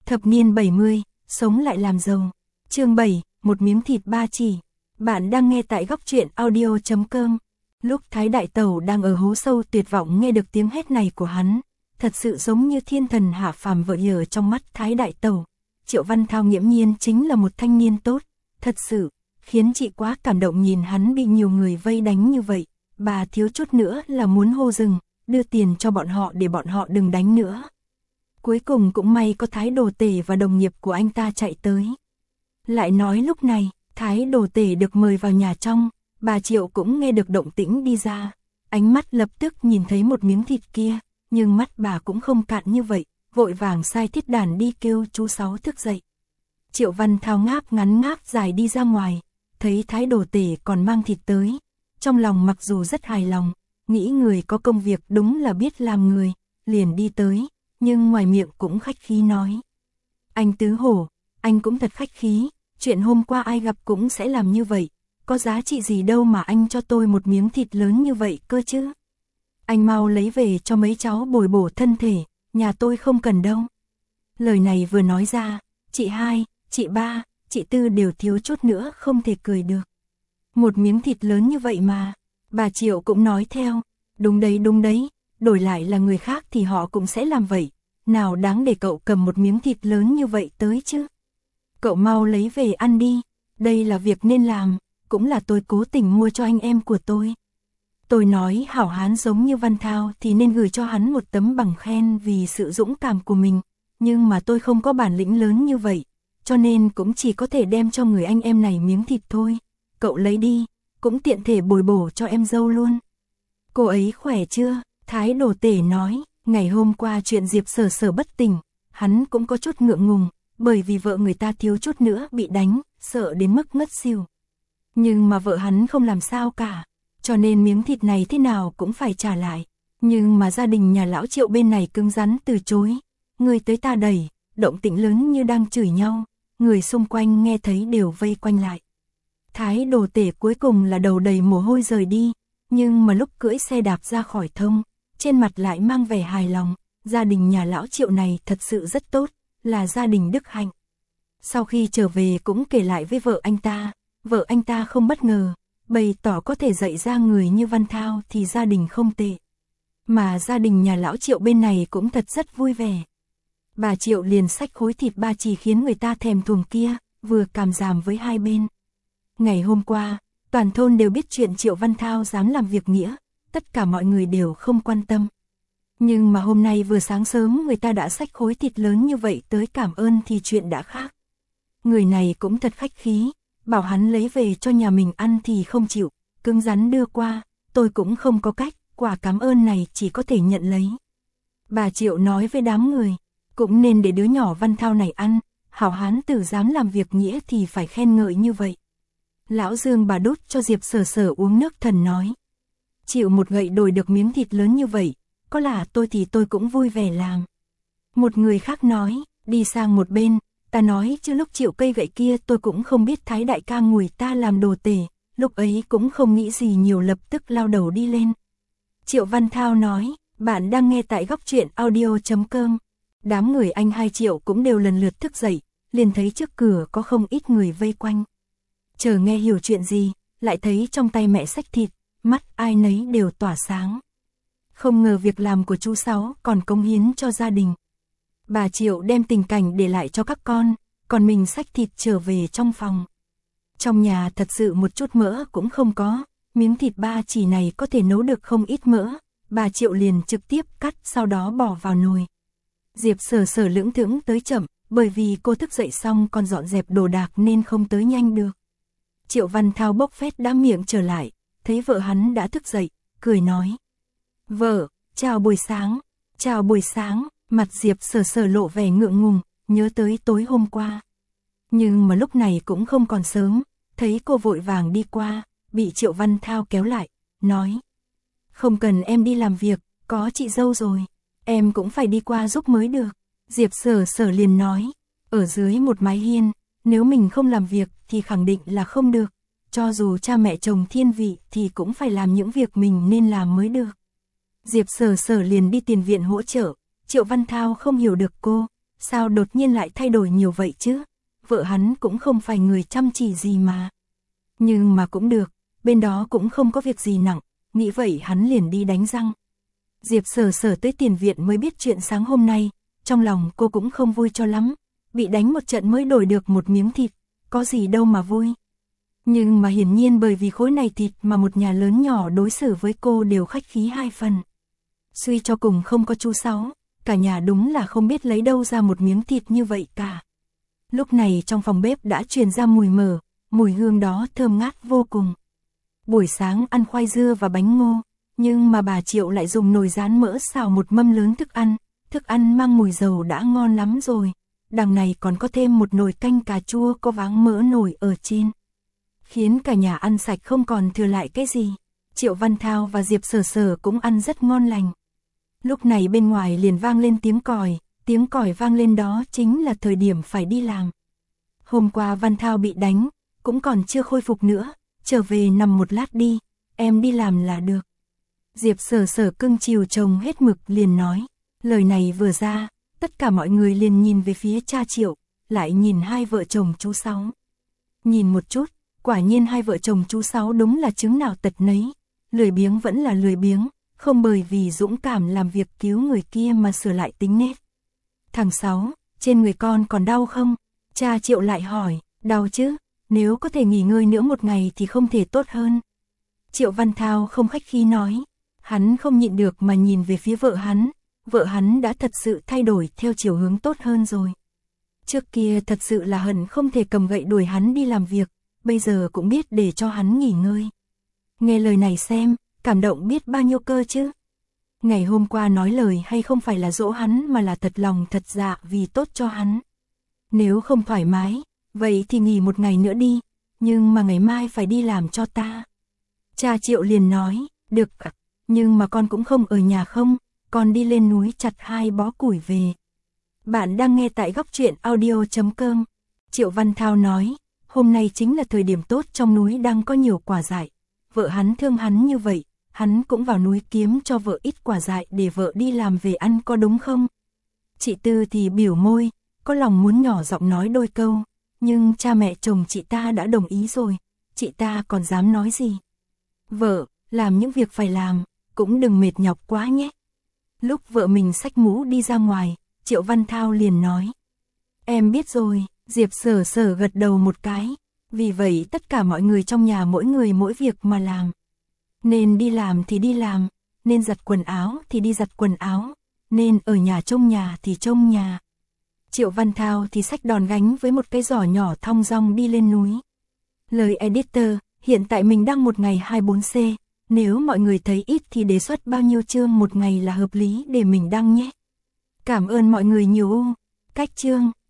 Thập niên 70, sống lại làm giàu. Chương 7, một miếng thịt ba chỉ. Bạn đang nghe tại góc truyện audio.com. Lúc Thái Đại Tẩu đang ở hố sâu tuyệt vọng nghe được tiếng hét này của hắn, thật sự giống như thiên thần hạ phàm vợ nhờ trong mắt Thái Đại Tẩu. Triệu Văn Thao nghiễm nhiên chính là một thanh niên tốt, thật sự, khiến chị quá cảm động nhìn hắn bị nhiều người vây đánh như vậy. Bà thiếu chút nữa là muốn hô dừng, đưa tiền cho bọn họ để bọn họ đừng đánh nữa. Cuối cùng cũng may có Thái Đồ Tể và đồng nghiệp của anh ta chạy tới. Lại nói lúc này, Thái Đồ Tể được mời vào nhà trong, bà Triệu cũng nghe được động tĩnh đi ra. Ánh mắt lập tức nhìn thấy một miếng thịt kia, nhưng mắt bà cũng không cạn như vậy, vội vàng sai thiết đàn đi kêu chú Sáu thức dậy. Triệu Văn Thao ngáp ngắn ngáp dài đi ra ngoài, thấy Thái Đồ Tể còn mang thịt tới. Trong lòng mặc dù rất hài lòng, nghĩ người có công việc đúng là biết làm người, liền đi tới, nhưng ngoài miệng cũng khách khí nói. Anh Tứ Hổ, anh cũng thật khách khí, chuyện hôm qua ai gặp cũng sẽ làm như vậy, có giá trị gì đâu mà anh cho tôi một miếng thịt lớn như vậy cơ chứ. Anh mau lấy về cho mấy cháu bồi bổ thân thể, nhà tôi không cần đâu. Lời này vừa nói ra, chị hai, chị ba, chị Tư đều thiếu chút nữa không thể cười được. Một miếng thịt lớn như vậy mà, bà Triệu cũng nói theo, đúng đấy, đổi lại là người khác thì họ cũng sẽ làm vậy, nào đáng để cậu cầm một miếng thịt lớn như vậy tới chứ. Cậu mau lấy về ăn đi, đây là việc nên làm, cũng là tôi cố tình mua cho anh em của tôi. Tôi nói hảo hán giống như Văn Thao thì nên gửi cho hắn một tấm bằng khen vì sự dũng cảm của mình, nhưng mà tôi không có bản lĩnh lớn như vậy, cho nên cũng chỉ có thể đem cho người anh em này miếng thịt thôi. Cậu lấy đi, cũng tiện thể bồi bổ cho em dâu luôn. Cô ấy khỏe chưa? Thái Đồ Tể nói, ngày hôm qua chuyện Diệp Sở Sở bất tỉnh, hắn cũng có chút ngượng ngùng, bởi vì vợ người ta thiếu chút nữa bị đánh, sợ đến mức ngất xỉu. Nhưng mà vợ hắn không làm sao cả, cho nên miếng thịt này thế nào cũng phải trả lại. Nhưng mà gia đình nhà lão Triệu bên này cứng rắn từ chối, người tới ta đẩy, động tĩnh lớn như đang chửi nhau, người xung quanh nghe thấy đều vây quanh lại. Thái Đồ Tể cuối cùng là đầu đầy mồ hôi rời đi, nhưng mà lúc cưỡi xe đạp ra khỏi thông, trên mặt lại mang vẻ hài lòng, gia đình nhà lão Triệu này thật sự rất tốt, là gia đình đức hạnh. Sau khi trở về cũng kể lại với vợ anh ta không bất ngờ, bày tỏ có thể dạy ra người như Văn Thao thì gia đình không tệ. Mà gia đình nhà lão Triệu bên này cũng thật rất vui vẻ. Bà Triệu liền xách khối thịt ba chỉ khiến người ta thèm thuồng kia, vừa cảm giảm với hai bên. Ngày hôm qua, toàn thôn đều biết chuyện Triệu Văn Thao dám làm việc nghĩa, tất cả mọi người đều không quan tâm. Nhưng mà hôm nay vừa sáng sớm người ta đã xách khối thịt lớn như vậy tới cảm ơn thì chuyện đã khác. Người này cũng thật khách khí, bảo hắn lấy về cho nhà mình ăn thì không chịu, cứng rắn đưa qua, tôi cũng không có cách, quả cảm ơn này chỉ có thể nhận lấy. Bà Triệu nói với đám người, cũng nên để đứa nhỏ Văn Thao này ăn, hảo hán tử dám làm việc nghĩa thì phải khen ngợi như vậy. Lão Dương bà đút cho Diệp Sở Sở uống nước thần nói. Chịu một gậy đổi được miếng thịt lớn như vậy, có là tôi thì tôi cũng vui vẻ làm. Một người khác nói, đi sang một bên, ta nói chứ lúc chịu cây gậy kia tôi cũng không biết Thái đại ca ngùi ta làm đồ tể, lúc ấy cũng không nghĩ gì nhiều lập tức lao đầu đi lên. Triệu Văn Thao nói, bạn đang nghe tại góc truyện audio.com. Đám người anh hai Triệu cũng đều lần lượt thức dậy, liền thấy trước cửa có không ít người vây quanh. Chờ nghe hiểu chuyện gì, lại thấy trong tay mẹ xách thịt, mắt ai nấy đều tỏa sáng. Không ngờ việc làm của chú Sáu còn cống hiến cho gia đình. Bà Triệu đem tình cảnh để lại cho các con, còn mình xách thịt trở về trong phòng. Trong nhà thật sự một chút mỡ cũng không có, miếng thịt ba chỉ này có thể nấu được không ít mỡ, bà Triệu liền trực tiếp cắt sau đó bỏ vào nồi. Diệp Sở Sở lững thững tới chậm, bởi vì cô thức dậy xong còn dọn dẹp đồ đạc nên không tới nhanh được. Triệu Văn Thao bốc phét đã miệng trở lại, thấy vợ hắn đã thức dậy, cười nói. Vợ, chào buổi sáng, mặt Diệp Sở Sở lộ vẻ ngượng ngùng, nhớ tới tối hôm qua. Nhưng mà lúc này cũng không còn sớm, thấy cô vội vàng đi qua, bị Triệu Văn Thao kéo lại, nói. Không cần em đi làm việc, có chị dâu rồi, em cũng phải đi qua giúp mới được. Diệp Sở Sở liền nói, ở dưới một mái hiên, nếu mình không làm việc thì khẳng định là không được, cho dù cha mẹ chồng thiên vị thì cũng phải làm những việc mình nên làm mới được. Diệp Sở Sở liền đi tiền viện hỗ trợ, Triệu Văn Thao không hiểu được cô, sao đột nhiên lại thay đổi nhiều vậy chứ? Vợ hắn cũng không phải người chăm chỉ gì mà. Nhưng mà cũng được, bên đó cũng không có việc gì nặng, nghĩ vậy hắn liền đi đánh răng. Diệp Sở Sở tới tiền viện mới biết chuyện sáng hôm nay, trong lòng cô cũng không vui cho lắm, bị đánh một trận mới đổi được một miếng thịt, có gì đâu mà vui. Nhưng mà hiển nhiên bởi vì khối này thịt mà một nhà lớn nhỏ đối xử với cô đều khách khí hai phần. Suy cho cùng không có chú Sáu, cả nhà đúng là không biết lấy đâu ra một miếng thịt như vậy cả. Lúc này trong phòng bếp đã truyền ra mùi mỡ, mùi hương đó thơm ngát vô cùng. Buổi sáng ăn khoai dưa và bánh ngô, nhưng mà bà Triệu lại dùng nồi rán mỡ xào một mâm lớn thức ăn mang mùi dầu đã ngon lắm rồi. Đằng này còn có thêm một nồi canh cà chua có váng mỡ nổi ở trên. Khiến cả nhà ăn sạch không còn thừa lại cái gì. Triệu Văn Thao và Diệp Sở Sở cũng ăn rất ngon lành. Lúc này bên ngoài liền vang lên tiếng còi vang lên đó chính là thời điểm phải đi làm. Hôm qua Văn Thao bị đánh, cũng còn chưa khôi phục nữa, trở về nằm một lát đi, em đi làm là được. Diệp Sở Sở cưng chiều chồng hết mực liền nói, lời này vừa ra, tất cả mọi người liền nhìn về phía cha Triệu, lại nhìn hai vợ chồng chú Sáu. Nhìn một chút, quả nhiên hai vợ chồng chú Sáu đúng là trứng nào tật nấy, lười biếng vẫn là lười biếng, không bởi vì dũng cảm làm việc cứu người kia mà sửa lại tính nết. Thằng Sáu, trên người con còn đau không? Cha Triệu lại hỏi, đau chứ, nếu có thể nghỉ ngơi nữa một ngày thì không thể tốt hơn. Triệu Văn Thao không khách khí nói, hắn không nhịn được mà nhìn về phía vợ hắn đã thật sự thay đổi theo chiều hướng tốt hơn rồi. Trước kia thật sự là hận không thể cầm gậy đuổi hắn đi làm việc, bây giờ cũng biết để cho hắn nghỉ ngơi. Nghe lời này xem, cảm động biết bao nhiêu cơ chứ. Ngày hôm qua nói lời hay không phải là dỗ hắn mà là thật lòng thật dạ vì tốt cho hắn. Nếu không thoải mái, vậy thì nghỉ một ngày nữa đi, nhưng mà ngày mai phải đi làm cho ta. Cha Triệu liền nói, được ạ, nhưng mà con cũng không ở nhà không, con đi lên núi chặt 2 bó củi về. Bạn đang nghe tại góc truyện audio.com. Triệu Văn Thao nói, hôm nay chính là thời điểm tốt trong núi đang có nhiều quả dại. Vợ hắn thương hắn như vậy, hắn cũng vào núi kiếm cho vợ ít quả dại để vợ đi làm về ăn có đúng không? Chị Tư thì biểu môi, có lòng muốn nhỏ giọng nói đôi câu, nhưng cha mẹ chồng chị ta đã đồng ý rồi, chị ta còn dám nói gì? Vợ, làm những việc phải làm, cũng đừng mệt nhọc quá nhé. Lúc vợ mình xách mũ đi ra ngoài, Triệu Văn Thao liền nói. Em biết rồi, Diệp Sở Sở gật đầu một cái, vì vậy tất cả mọi người trong nhà mỗi người mỗi việc mà làm. Nên đi làm thì đi làm, nên giặt quần áo thì đi giặt quần áo, nên ở nhà thì trông nhà. Triệu Văn Thao thì xách đòn gánh với một cái giỏ nhỏ thong dong đi lên núi. Lời editor, hiện tại mình đăng một ngày 24C, nếu mọi người thấy ít thì đề xuất bao nhiêu chương một ngày là hợp lý để mình đăng nhé. Cảm ơn mọi người nhiều. Cách chương